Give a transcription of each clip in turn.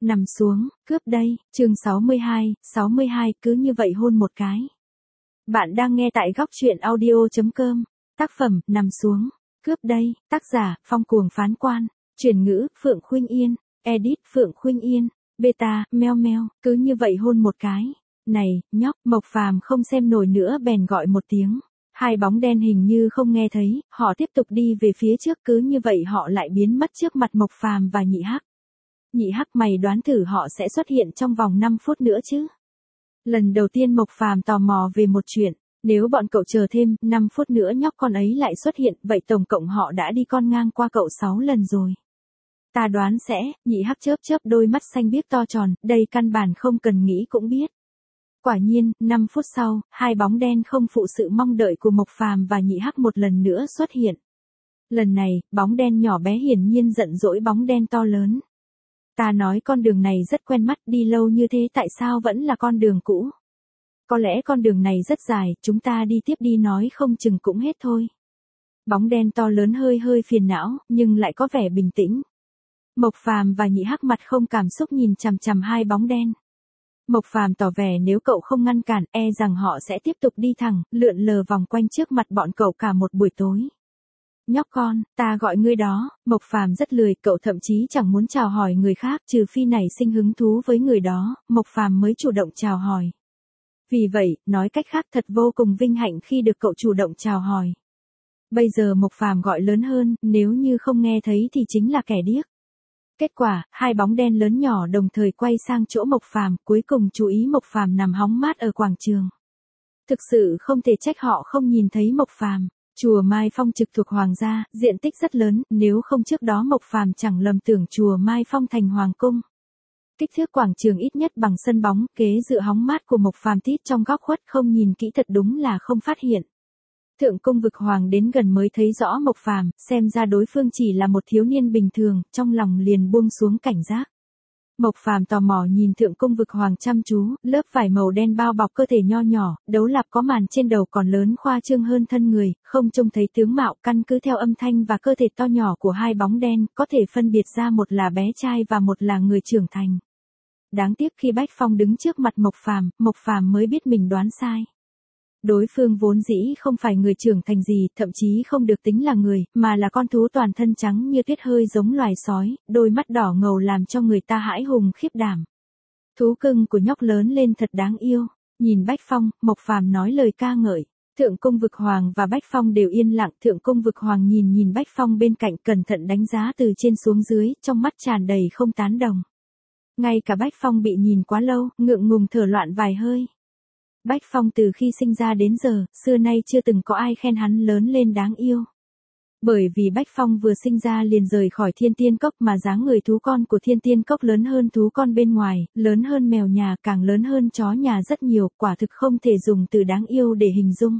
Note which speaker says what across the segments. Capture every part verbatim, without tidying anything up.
Speaker 1: nằm xuống, cướp đây, chương sáu mươi hai, sáu mươi hai, cứ như vậy hôn một cái. Bạn đang nghe tại góc truyện audio.com, tác phẩm, nằm xuống, cướp đây, tác giả, Phong Cuồng Phán Quan, chuyển ngữ, Phượng Khuynh Yên, edit, Phượng Khuynh Yên, beta, meo meo, cứ như vậy hôn một cái. Này, nhóc, Mộc Phàm không xem nổi nữa bèn gọi một tiếng. Hai bóng đen hình như không nghe thấy, họ tiếp tục đi về phía trước, cứ như vậy họ lại biến mất trước mặt Mộc Phàm và Nhị Hắc. Nhị Hắc, mày đoán thử họ sẽ xuất hiện trong vòng năm phút nữa chứ? Lần đầu tiên Mộc Phàm tò mò về một chuyện, nếu bọn cậu chờ thêm năm phút nữa nhóc con ấy lại xuất hiện, vậy tổng cộng họ đã đi con ngang qua cậu sáu lần rồi. Ta đoán sẽ, Nhị Hắc chớp chớp đôi mắt xanh biếc to tròn, đây căn bản không cần nghĩ cũng biết. Quả nhiên, năm phút sau, hai bóng đen không phụ sự mong đợi của Mộc Phàm và Nhị Hắc một lần nữa xuất hiện. Lần này, bóng đen nhỏ bé hiển nhiên giận dỗi bóng đen to lớn. Ta nói con đường này rất quen mắt, đi lâu như thế tại sao vẫn là con đường cũ? Có lẽ con đường này rất dài, chúng ta đi tiếp đi nói không chừng cũng hết thôi. Bóng đen to lớn hơi hơi phiền não, nhưng lại có vẻ bình tĩnh. Mộc Phàm và Nhị Hắc mặt không cảm xúc nhìn chằm chằm hai bóng đen. Mộc Phàm tỏ vẻ nếu cậu không ngăn cản, e rằng họ sẽ tiếp tục đi thẳng, lượn lờ vòng quanh trước mặt bọn cậu cả một buổi tối. Nhóc con, ta gọi ngươi đó. Mộc Phàm rất lười, cậu thậm chí chẳng muốn chào hỏi người khác, trừ phi nảy sinh hứng thú với người đó, Mộc Phàm mới chủ động chào hỏi. Vì vậy, nói cách khác thật vô cùng vinh hạnh khi được cậu chủ động chào hỏi. Bây giờ Mộc Phàm gọi lớn hơn, nếu như không nghe thấy thì chính là kẻ điếc. Kết quả, hai bóng đen lớn nhỏ đồng thời quay sang chỗ Mộc Phàm, cuối cùng chú ý Mộc Phàm nằm hóng mát ở quảng trường. Thực sự không thể trách họ không nhìn thấy Mộc Phàm. Chùa Mai Phong trực thuộc Hoàng gia, diện tích rất lớn, nếu không trước đó Mộc Phàm chẳng lầm tưởng chùa Mai Phong thành Hoàng cung. Kích thước quảng trường ít nhất bằng sân bóng, kế dựa hóng mát của Mộc Phàm tít trong góc khuất không nhìn kỹ thật đúng là không phát hiện. Thượng cung vực hoàng đến gần mới thấy rõ Mộc Phàm, xem ra đối phương chỉ là một thiếu niên bình thường, trong lòng liền buông xuống cảnh giác. Mộc Phàm tò mò nhìn thượng cung vực hoàng chăm chú, lớp vải màu đen bao bọc cơ thể nho nhỏ, đấu lạp có màn trên đầu còn lớn khoa trương hơn thân người, không trông thấy tướng mạo, căn cứ theo âm thanh và cơ thể to nhỏ của hai bóng đen, có thể phân biệt ra một là bé trai và một là người trưởng thành. Đáng tiếc khi Bách Phong đứng trước mặt Mộc Phàm, Mộc Phàm mới biết mình đoán sai. Đối phương vốn dĩ không phải người trưởng thành gì, thậm chí không được tính là người, mà là con thú toàn thân trắng như tuyết hơi giống loài sói, đôi mắt đỏ ngầu làm cho người ta hãi hùng khiếp đảm. Thú cưng của nhóc lớn lên thật đáng yêu. Nhìn Bách Phong, Mộc Phàm nói lời ca ngợi. Thượng cung vực hoàng và Bách Phong đều yên lặng, thượng cung vực hoàng nhìn nhìn Bách Phong bên cạnh cẩn thận đánh giá từ trên xuống dưới, trong mắt tràn đầy không tán đồng. Ngay cả Bách Phong bị nhìn quá lâu, ngượng ngùng thở loạn vài hơi. Bách Phong từ khi sinh ra đến giờ, xưa nay chưa từng có ai khen hắn lớn lên đáng yêu. Bởi vì Bách Phong vừa sinh ra liền rời khỏi Thiên Tiên Cốc mà dáng người thú con của Thiên Tiên Cốc lớn hơn thú con bên ngoài, lớn hơn mèo nhà, càng lớn hơn chó nhà rất nhiều, quả thực không thể dùng từ đáng yêu để hình dung.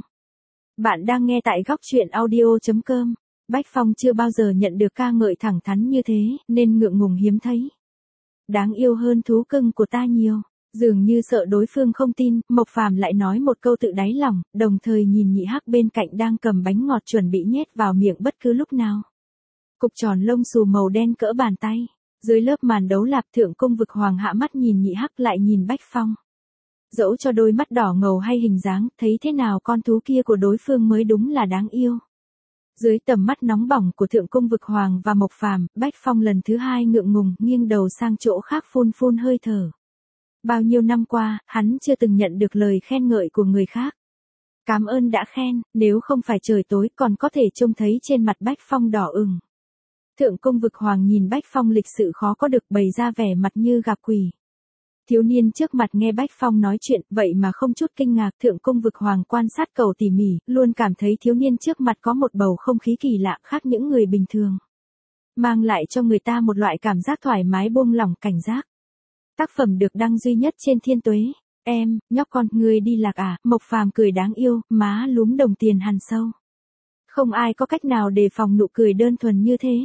Speaker 1: Bạn đang nghe tại góc truyện audio.com. Bách Phong chưa bao giờ nhận được ca ngợi thẳng thắn như thế, nên ngượng ngùng hiếm thấy. Đáng yêu hơn thú cưng của ta nhiều. Dường như sợ đối phương không tin, Mộc Phàm lại nói một câu tự đáy lòng, đồng thời nhìn Nhị Hắc bên cạnh đang cầm bánh ngọt chuẩn bị nhét vào miệng bất cứ lúc nào. Cục tròn lông xù màu đen cỡ bàn tay. Dưới lớp màn đấu lạp, thượng cung vực hoàng hạ mắt nhìn Nhị Hắc lại nhìn Bách Phong. Dẫu cho đôi mắt đỏ ngầu hay hình dáng, thấy thế nào con thú kia của đối phương mới đúng là đáng yêu. Dưới tầm mắt nóng bỏng của thượng cung vực hoàng và Mộc Phàm, Bách Phong lần thứ hai ngượng ngùng, nghiêng đầu sang chỗ khác phun phun hơi thở. Bao nhiêu năm qua, hắn chưa từng nhận được lời khen ngợi của người khác. Cảm ơn đã khen, nếu không phải trời tối còn có thể trông thấy trên mặt Bách Phong đỏ ửng. Thượng cung vực hoàng nhìn Bách Phong lịch sự khó có được bày ra vẻ mặt như gặp quỷ. Thiếu niên trước mặt nghe Bách Phong nói chuyện, vậy mà không chút kinh ngạc, thượng cung vực hoàng quan sát cậu tỉ mỉ, luôn cảm thấy thiếu niên trước mặt có một bầu không khí kỳ lạ khác những người bình thường. Mang lại cho người ta một loại cảm giác thoải mái buông lỏng cảnh giác. Tác phẩm được đăng duy nhất trên Thiên Tuế. Em, nhóc con, ngươi đi lạc à? Mộc Phàm cười đáng yêu, má lúm đồng tiền hằn sâu. Không ai có cách nào đề phòng nụ cười đơn thuần như thế.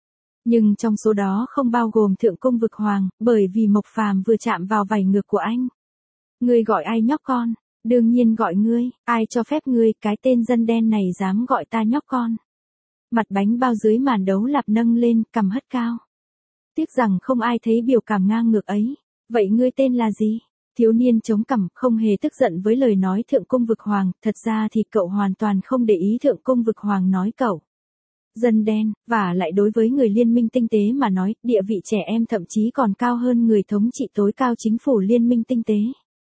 Speaker 1: Nhưng trong số đó không bao gồm thượng cung vực hoàng, bởi vì Mộc Phàm vừa chạm vào vảy ngược của anh. Ngươi gọi ai nhóc con? Đương nhiên gọi ngươi, ai cho phép ngươi, cái tên dân đen này dám gọi ta nhóc con. Mặt bánh bao dưới màn đấu lạp nâng lên, cằm hất cao. Tiếc rằng không ai thấy biểu cảm ngang ngược ấy. Vậy ngươi tên là gì? Thiếu niên chống cằm, không hề tức giận với lời nói Thượng Cung Vực Hoàng, thật ra thì cậu hoàn toàn không để ý Thượng Cung Vực Hoàng nói cậu. Dân đen, và lại đối với người liên minh tinh tế mà nói, địa vị trẻ em thậm chí còn cao hơn người thống trị tối cao chính phủ liên minh tinh tế.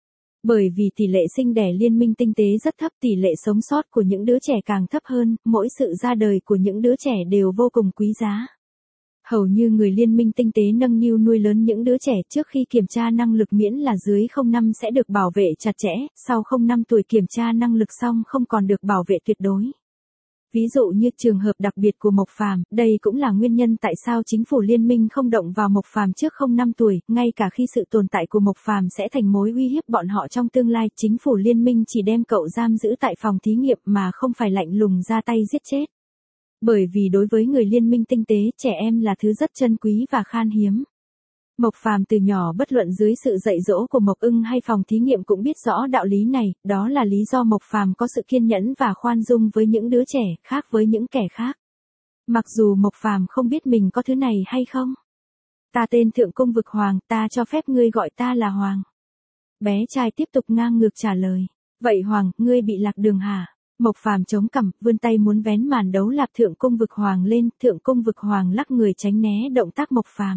Speaker 1: Bởi vì tỷ lệ sinh đẻ liên minh tinh tế rất thấp, tỷ lệ sống sót của những đứa trẻ càng thấp hơn, mỗi sự ra đời của những đứa trẻ đều vô cùng quý giá. Hầu như người liên minh tinh tế nâng niu nuôi lớn những đứa trẻ trước khi kiểm tra năng lực miễn là dưới không năm sẽ được bảo vệ chặt chẽ, sau không năm tuổi kiểm tra năng lực xong không còn được bảo vệ tuyệt đối. Ví dụ như trường hợp đặc biệt của Mộc Phàm, đây cũng là nguyên nhân tại sao chính phủ liên minh không động vào Mộc Phàm trước không năm tuổi, ngay cả khi sự tồn tại của Mộc Phàm sẽ thành mối uy hiếp bọn họ trong tương lai, chính phủ liên minh chỉ đem cậu giam giữ tại phòng thí nghiệm mà không phải lạnh lùng ra tay giết chết. Bởi vì đối với người liên minh tinh tế, trẻ em là thứ rất chân quý và khan hiếm. Mộc Phàm từ nhỏ bất luận dưới sự dạy dỗ của Mộc Ưng hay phòng thí nghiệm cũng biết rõ đạo lý này, đó là lý do Mộc Phàm có sự kiên nhẫn và khoan dung với những đứa trẻ, khác với những kẻ khác. Mặc dù Mộc Phàm không biết mình có thứ này hay không. Ta tên Thượng Cung Vực Hoàng, ta cho phép ngươi gọi ta là Hoàng. Bé trai tiếp tục ngang ngược trả lời. Vậy Hoàng, ngươi bị lạc đường hả? Mộc Phàm chống cằm, vươn tay muốn vén màn đấu lạc Thượng Cung Vực Hoàng lên, Thượng Cung Vực Hoàng lắc người tránh né động tác Mộc Phàm.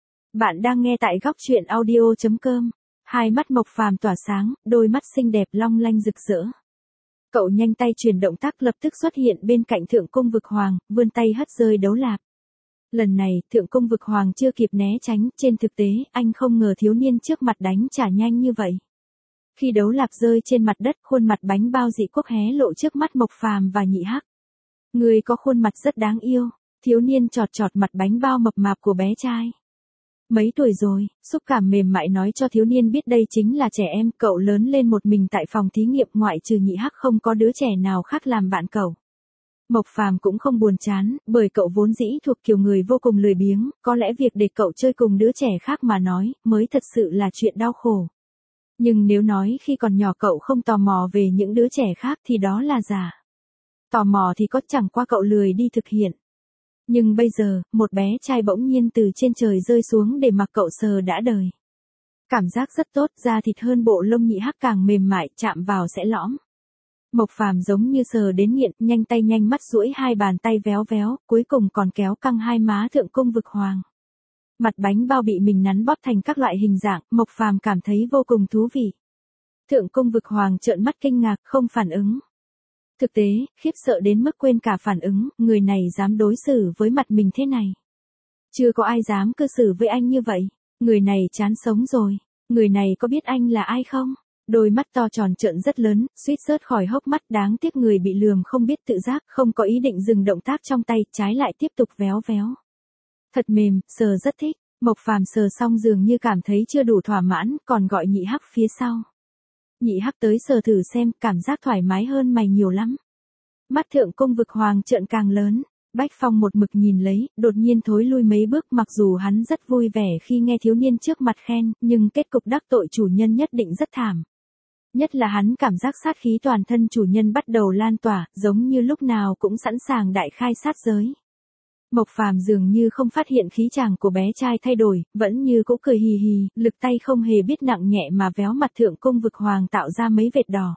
Speaker 1: Bạn đang nghe tại góc truyện audio chấm com. Hai mắt Mộc Phàm tỏa sáng, đôi mắt xinh đẹp long lanh rực rỡ. Cậu nhanh tay chuyển động tác lập tức xuất hiện bên cạnh Thượng Cung Vực Hoàng, vươn tay hất rơi đấu lạc. Lần này, Thượng Cung Vực Hoàng chưa kịp né tránh, trên thực tế, anh không ngờ thiếu niên trước mặt đánh trả nhanh như vậy. Khi đấu lạc rơi trên mặt đất, khuôn mặt bánh bao dị quốc hé lộ trước mắt Mộc Phàm và Nhị Hắc. Người có khuôn mặt rất đáng yêu, thiếu niên chọt chọt mặt bánh bao mập mạp của bé trai. Mấy tuổi rồi, xúc cảm mềm mại nói cho thiếu niên biết đây chính là trẻ em, cậu lớn lên một mình tại phòng thí nghiệm, ngoại trừ Nhị Hắc không có đứa trẻ nào khác làm bạn cậu. Mộc Phàm cũng không buồn chán, bởi cậu vốn dĩ thuộc kiểu người vô cùng lười biếng, có lẽ việc để cậu chơi cùng đứa trẻ khác mà nói, mới thật sự là chuyện đau khổ. Nhưng nếu nói khi còn nhỏ cậu không tò mò về những đứa trẻ khác thì đó là giả. Tò mò thì có, chẳng qua cậu lười đi thực hiện. Nhưng bây giờ, một bé trai bỗng nhiên từ trên trời rơi xuống để mặc cậu sờ đã đời. Cảm giác rất tốt, da thịt hơn bộ lông Nhị Hắc càng mềm mại, chạm vào sẽ lõm. Mộc Phàm giống như sờ đến nghiện, nhanh tay nhanh mắt duỗi hai bàn tay véo véo, cuối cùng còn kéo căng hai má Thượng Cung Vực Hoàng. Mặt bánh bao bị mình nắn bóp thành các loại hình dạng, Mộc Phàm cảm thấy vô cùng thú vị. Thượng Cung Vực Hoàng trợn mắt kinh ngạc, không phản ứng. Thực tế, khiếp sợ đến mức quên cả phản ứng, người này dám đối xử với mặt mình thế này. Chưa có ai dám cư xử với anh như vậy. Người này chán sống rồi. Người này có biết anh là ai không? Đôi mắt to tròn trợn rất lớn, suýt rớt khỏi hốc mắt, đáng tiếc người bị lườm không biết tự giác, không có ý định dừng động tác trong tay, trái lại tiếp tục véo véo. Thật mềm, sờ rất thích. Mộc Phàm sờ xong dường như cảm thấy chưa đủ thỏa mãn, còn gọi Nhị Hắc phía sau. Nhị Hắc tới sờ thử xem, cảm giác thoải mái hơn mày nhiều lắm. Mắt Thượng Cung Vực Hoàng trợn càng lớn. Bách Phong một mực nhìn lấy, đột nhiên thối lui mấy bước, mặc dù hắn rất vui vẻ khi nghe thiếu niên trước mặt khen, nhưng kết cục đắc tội chủ nhân nhất định rất thảm. Nhất là hắn cảm giác sát khí toàn thân chủ nhân bắt đầu lan tỏa, giống như lúc nào cũng sẵn sàng đại khai sát giới. Mộc Phàm dường như không phát hiện khí chàng của bé trai thay đổi, vẫn như cũ cười hì hì, lực tay không hề biết nặng nhẹ mà véo mặt Thượng Cung Vực Hoàng tạo ra mấy vệt đỏ.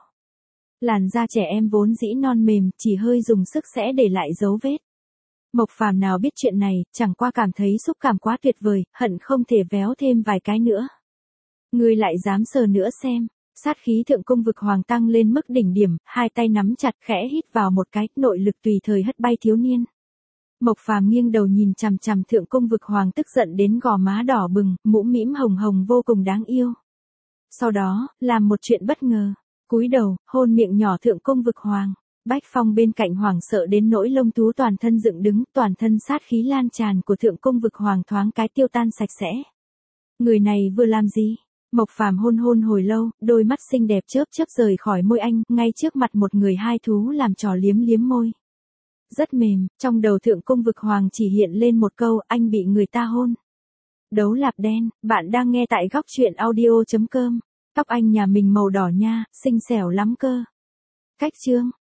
Speaker 1: Làn da trẻ em vốn dĩ non mềm, chỉ hơi dùng sức sẽ để lại dấu vết. Mộc Phàm nào biết chuyện này, chẳng qua cảm thấy xúc cảm quá tuyệt vời, hận không thể véo thêm vài cái nữa. Ngươi lại dám sờ nữa xem. Sát khí Thượng Cung Vực Hoàng tăng lên mức đỉnh điểm, hai tay nắm chặt khẽ hít vào một cái, nội lực tùy thời hất bay thiếu niên. Mộc Phàm nghiêng đầu nhìn chằm chằm Thượng Cung Vực Hoàng, tức giận đến gò má đỏ bừng, mũm mĩm hồng hồng vô cùng đáng yêu. Sau đó, làm một chuyện bất ngờ, cúi đầu, hôn miệng nhỏ Thượng Cung Vực Hoàng. Bách Phong bên cạnh hoảng sợ đến nỗi lông thú toàn thân dựng đứng, toàn thân sát khí lan tràn của Thượng Cung Vực Hoàng thoáng cái tiêu tan sạch sẽ. Người này vừa làm gì? Mộc Phàm hôn hôn hồi lâu, đôi mắt xinh đẹp chớp chớp rời khỏi môi anh, ngay trước mặt một người hai thú làm trò liếm liếm môi. Rất mềm, trong đầu Thượng Cung Vực Hoàng chỉ hiện lên một câu, anh bị người ta hôn. Đấu lạp đen, bạn đang nghe tại góc truyện audio chấm com. Tóc anh nhà mình màu đỏ nha, xinh xẻo lắm cơ. Cách chương.